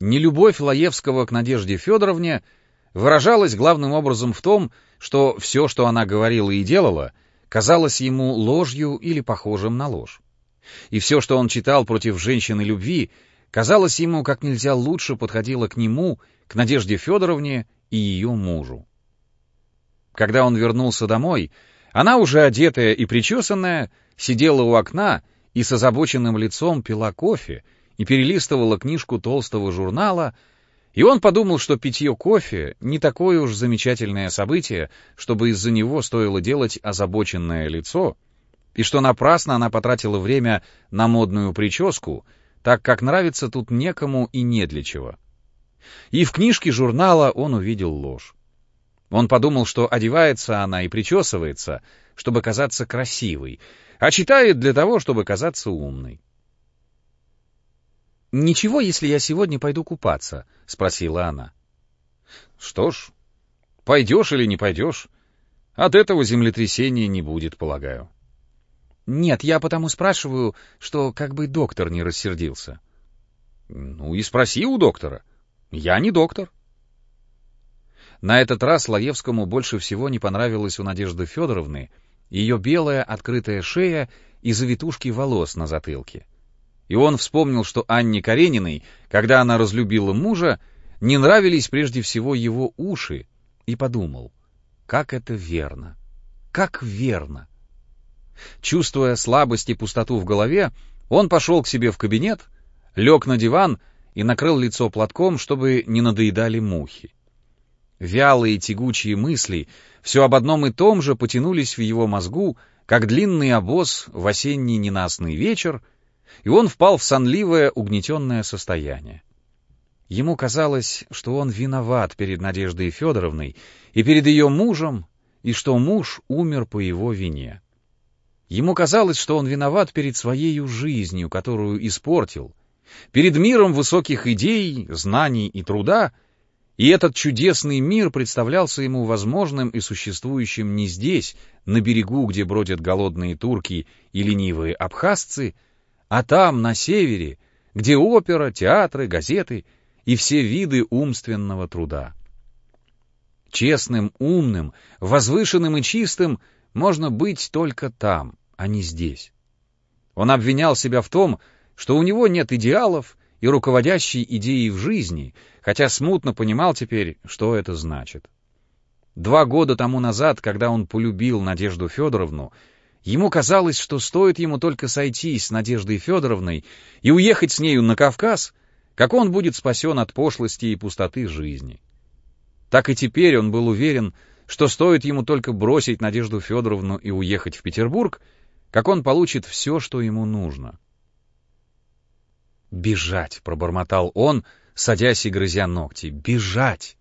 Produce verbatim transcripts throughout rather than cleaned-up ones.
Нелюбовь Лаевского к Надежде Федоровне выражалась главным образом в том, что все, что она говорила и делала, казалось ему ложью или похожим на ложь. И все, что он читал против женщины любви, казалось ему как нельзя лучше подходило к нему, к Надежде Федоровне и ее мужу. Когда он вернулся домой, она, уже одетая и причесанная, сидела у окна и с озабоченным лицом пила кофе и перелистывала книжку толстого журнала, и он подумал, что питье кофе не такое уж замечательное событие, чтобы из-за него стоило делать озабоченное лицо, и что напрасно она потратила время на модную прическу, так как нравится тут некому и не для чего. И в книжке журнала он увидел ложь. Он подумал, что одевается она и причесывается, чтобы казаться красивой, а читает для того, чтобы казаться умной. «Ничего, если я сегодня пойду купаться?» — спросила она. «Что ж, пойдешь или не пойдешь, от этого землетрясения не будет, полагаю». «Нет, я потому спрашиваю, что как бы доктор не рассердился». «Ну и спроси у доктора. Я не доктор». На этот раз Лаевскому больше всего не понравилось у Надежды Федоровны ее белая открытая шея и завитушки волос на затылке. И он вспомнил, что Анне Карениной, когда она разлюбила мужа, не нравились прежде всего его уши, и подумал, как это верно, как верно. Чувствуя слабость и пустоту в голове, он пошел к себе в кабинет, лег на диван и накрыл лицо платком, чтобы не надоедали мухи. Вялые тягучие мысли все об одном и том же потянулись в его мозгу, как длинный обоз в осенний ненастный вечер, и он впал в сонливое, угнетенное состояние. Ему казалось, что он виноват перед Надеждой Федоровной и перед ее мужем, и что муж умер по его вине. Ему казалось, что он виноват перед своей жизнью, которую испортил, перед миром высоких идей, знаний и труда, и этот чудесный мир представлялся ему возможным и существующим не здесь, на берегу, где бродят голодные турки и ленивые абхазцы, а там, на севере, где опера, театры, газеты и все виды умственного труда. Честным, умным, возвышенным и чистым можно быть только там, а не здесь. Он обвинял себя в том, что у него нет идеалов и руководящей идеи в жизни, хотя смутно понимал теперь, что это значит. Два года тому назад, когда он полюбил Надежду Федоровну, ему казалось, что стоит ему только сойтись с Надеждой Федоровной и уехать с нею на Кавказ, как он будет спасен от пошлости и пустоты жизни. Так и теперь он был уверен, что стоит ему только бросить Надежду Федоровну и уехать в Петербург, как он получит все, что ему нужно. «Бежать!» — пробормотал он, садясь и грызя ногти. «Бежать!»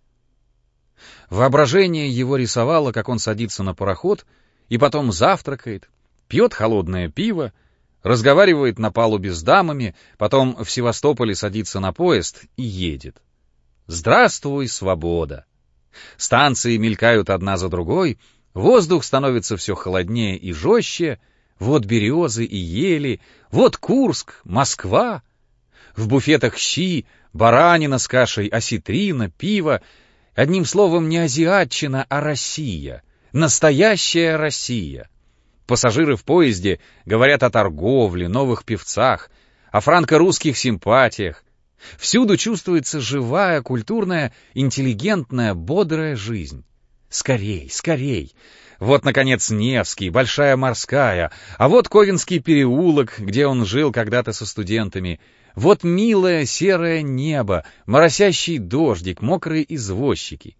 Воображение его рисовало, как он садится на пароход и потом завтракает, пьет холодное пиво, разговаривает на палубе с дамами, потом в Севастополе садится на поезд и едет. Здравствуй, свобода! Станции мелькают одна за другой, воздух становится все холоднее и жестче, вот березы и ели, вот Курск, Москва. В буфетах щи, баранина с кашей, осетрина, пиво. Одним словом, не азиатчина, а Россия. Настоящая Россия. Пассажиры в поезде говорят о торговле, новых певцах, о франко-русских симпатиях. Всюду чувствуется живая, культурная, интеллигентная, бодрая жизнь. Скорей, скорей! Вот, наконец, Невский, Большая Морская, а вот Ковенский переулок, где он жил когда-то со студентами. Вот милое серое небо, моросящий дождик, мокрые извозчики.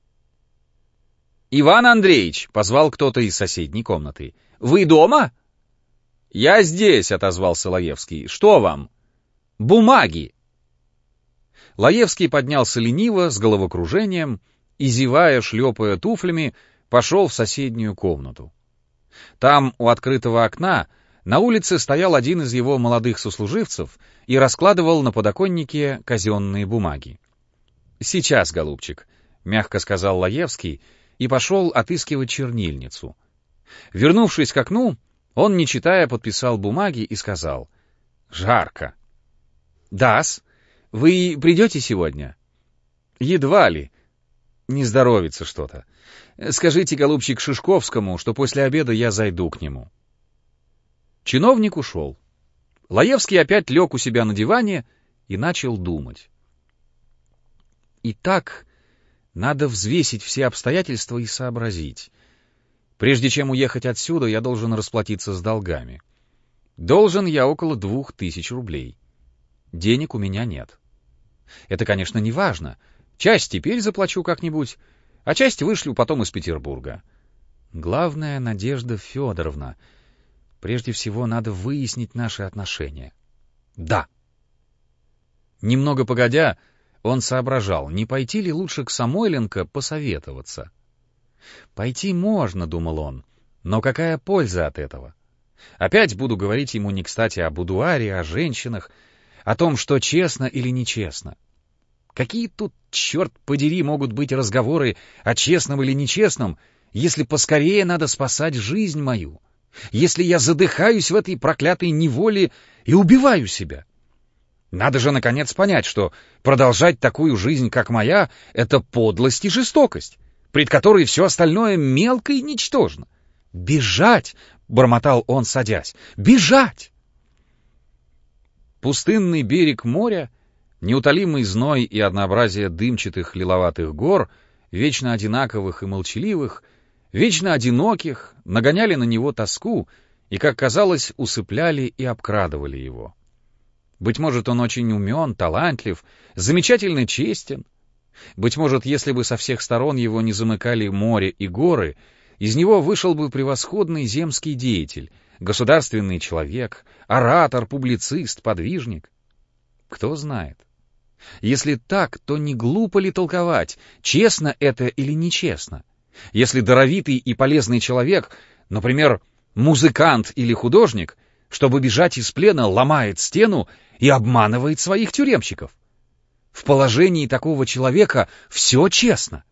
«Иван Андреевич!» — позвал кто-то из соседней комнаты. «Вы дома?» «Я здесь», — отозвался Лаевский. «Что вам?» «Бумаги!» Лаевский поднялся лениво, с головокружением, и, зевая, шлепая туфлями, пошел в соседнюю комнату. Там, у открытого окна, на улице стоял один из его молодых сослуживцев и раскладывал на подоконнике казенные бумаги. «Сейчас, голубчик», — мягко сказал Лаевский и пошел отыскивать чернильницу. Вернувшись к окну, он, не читая, подписал бумаги и сказал: «Жарко». «Да-с. Вы придете сегодня? Едва ли. Не здоровится что-то. Скажите, голубчик, Шишковскому, что после обеда я зайду к нему. Чиновник ушел. Лаевский опять лег у себя на диване и начал думать. Итак, надо взвесить все обстоятельства и сообразить. Прежде чем уехать отсюда, я должен расплатиться с долгами. Должен я около двух тысяч рублей. Денег у меня нет. Это, конечно, не важно. Часть теперь заплачу как-нибудь, а часть вышлю потом из Петербурга. Главное, Надежда Федоровна. Прежде всего, надо выяснить наши отношения. Да. Немного погодя, он соображал, не пойти ли лучше к Самойленко посоветоваться. Пойти можно, думал он, но какая польза от этого? Опять буду говорить ему не кстати о будуаре, о женщинах, о том, что честно или нечестно. Какие тут, черт подери, могут быть разговоры о честном или нечестном, если поскорее надо спасать жизнь мою, если я задыхаюсь в этой проклятой неволе и убиваю себя? Надо же, наконец, понять, что продолжать такую жизнь, как моя, — это подлость и жестокость, пред которой все остальное мелко и ничтожно. «Бежать!» — бормотал он, садясь. «Бежать!» Пустынный берег моря, неутолимый зной и однообразие дымчатых лиловатых гор, вечно одинаковых и молчаливых, вечно одиноких, нагоняли на него тоску и, как казалось, усыпляли и обкрадывали его. Быть может, он очень умен, талантлив, замечательно честен. Быть может, если бы со всех сторон его не замыкали море и горы, из него вышел бы превосходный земский деятель, государственный человек, оратор, публицист, подвижник. Кто знает. Если так, то не глупо ли толковать, честно это или нечестно? Если даровитый и полезный человек, например, музыкант или художник, чтобы бежать из плена, ломает стену и обманывает своих тюремщиков. В положении такого человека все честно.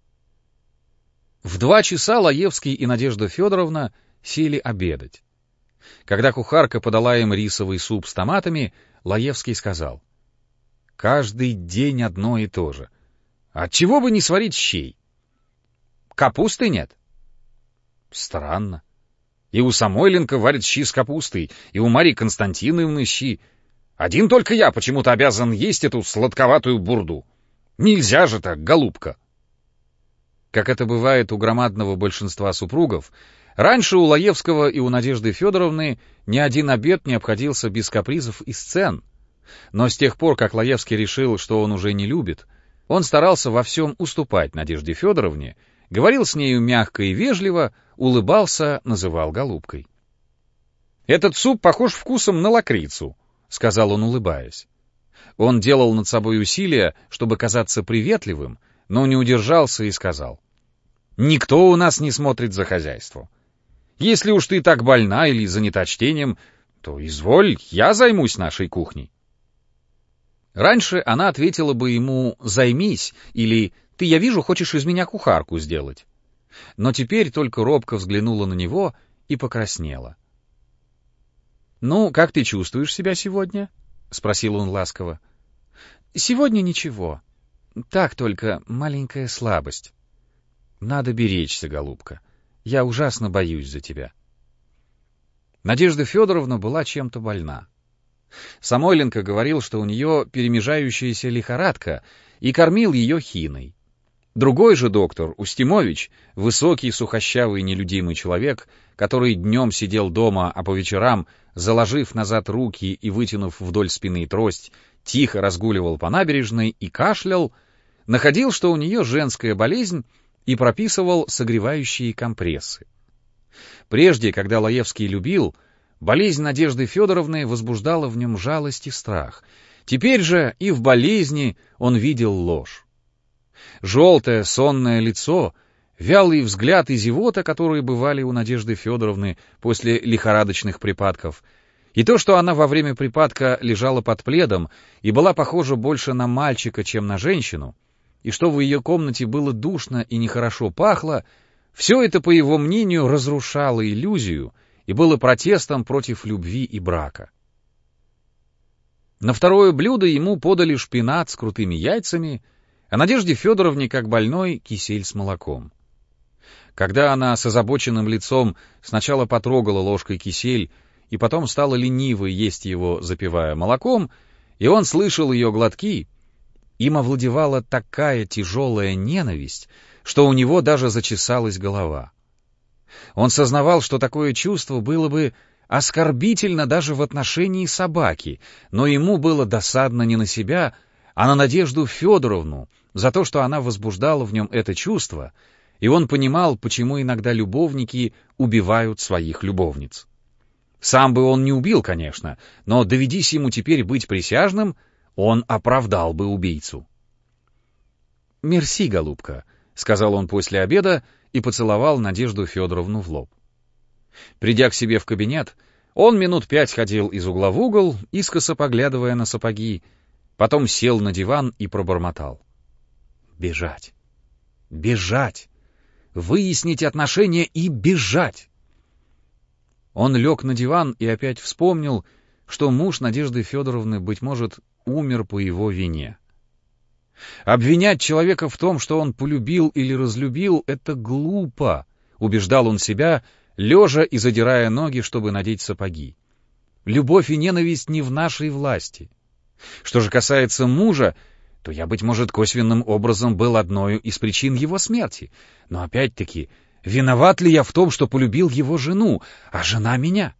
В два часа Лаевский и Надежда Федоровна сели обедать. Когда кухарка подала им рисовый суп с томатами, Лаевский сказал: «Каждый день одно и то же. Отчего бы не сварить щей? Капусты нет?» «Странно. И у Самойленко варят щи с капустой, и у Марьи Константиновны щи. Один только я почему-то обязан есть эту сладковатую бурду. Нельзя же так, голубка!» Как это бывает у громадного большинства супругов, раньше у Лаевского и у Надежды Федоровны ни один обед не обходился без капризов и сцен. Но с тех пор, как Лаевский решил, что он уже не любит, он старался во всем уступать Надежде Федоровне, говорил с нею мягко и вежливо, улыбался, называл голубкой. «Этот суп похож вкусом на лакрицу», — сказал он, улыбаясь. Он делал над собой усилия, чтобы казаться приветливым, но не удержался и сказал: «Никто у нас не смотрит за хозяйство. Если уж ты так больна или занята чтением, то изволь, я займусь нашей кухней». Раньше она ответила бы ему «займись» или «ты, я вижу, хочешь из меня кухарку сделать». Но теперь только робко взглянула на него и покраснела. «Ну, как ты чувствуешь себя сегодня?» — спросил он ласково. «Сегодня ничего. Так только маленькая слабость. Надо беречься, голубка. Я ужасно боюсь за тебя». Надежда Федоровна была чем-то больна. Самойленко говорил, что у нее перемежающаяся лихорадка, и кормил ее хиной. Другой же доктор, Устимович, высокий, сухощавый, нелюдимый человек, который днем сидел дома, а по вечерам, заложив назад руки и вытянув вдоль спины трость, тихо разгуливал по набережной и кашлял, находил, что у нее женская болезнь, и прописывал согревающие компрессы. Прежде, когда Лаевский любил, болезнь Надежды Федоровны возбуждала в нем жалость и страх. Теперь же и в болезни он видел ложь. Желтое сонное лицо, вялый взгляд и зевота, которые бывали у Надежды Федоровны после лихорадочных припадков, и то, что она во время припадка лежала под пледом и была похожа больше на мальчика, чем на женщину, и что в ее комнате было душно и нехорошо пахло, все это, по его мнению, разрушало иллюзию и было протестом против любви и брака. На второе блюдо ему подали шпинат с крутыми яйцами, а Надежде Федоровне, как больной, кисель с молоком. Когда она с озабоченным лицом сначала потрогала ложкой кисель и потом стала лениво есть его, запивая молоком, и он слышал ее глотки, им овладевала такая тяжелая ненависть, что у него даже зачесалась голова. Он сознавал, что такое чувство было бы оскорбительно даже в отношении собаки, но ему было досадно не на себя, а на Надежду Федоровну за то, что она возбуждала в нем это чувство, и он понимал, почему иногда любовники убивают своих любовниц. Сам бы он не убил, конечно, но доведись ему теперь быть присяжным, он оправдал бы убийцу. «Мерси, голубка», — сказал он после обеда и поцеловал Надежду Федоровну в лоб. Придя к себе в кабинет, он минут пять ходил из угла в угол, искоса поглядывая на сапоги, потом сел на диван и пробормотал. «Бежать! Бежать! Выяснить отношения и бежать!» Он лег на диван и опять вспомнил, что муж Надежды Федоровны, быть может, умер по его вине. Обвинять человека в том, что он полюбил или разлюбил, — это глупо, убеждал он себя, лежа и задирая ноги, чтобы надеть сапоги. Любовь и ненависть не в нашей власти. Что же касается мужа, то я, быть может, косвенным образом был одной из причин его смерти. Но опять-таки, виноват ли я в том, что полюбил его жену, а жена меня?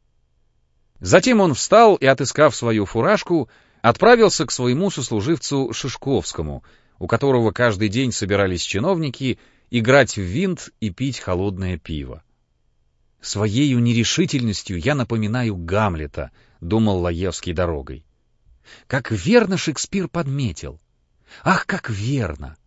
Затем он встал и, отыскав свою фуражку, отправился к своему сослуживцу Шишковскому, у которого каждый день собирались чиновники, играть в винт и пить холодное пиво. «Своею нерешительностью я напоминаю Гамлета», — думал Лаевский дорогой. Как верно Шекспир подметил. Ах, как верно!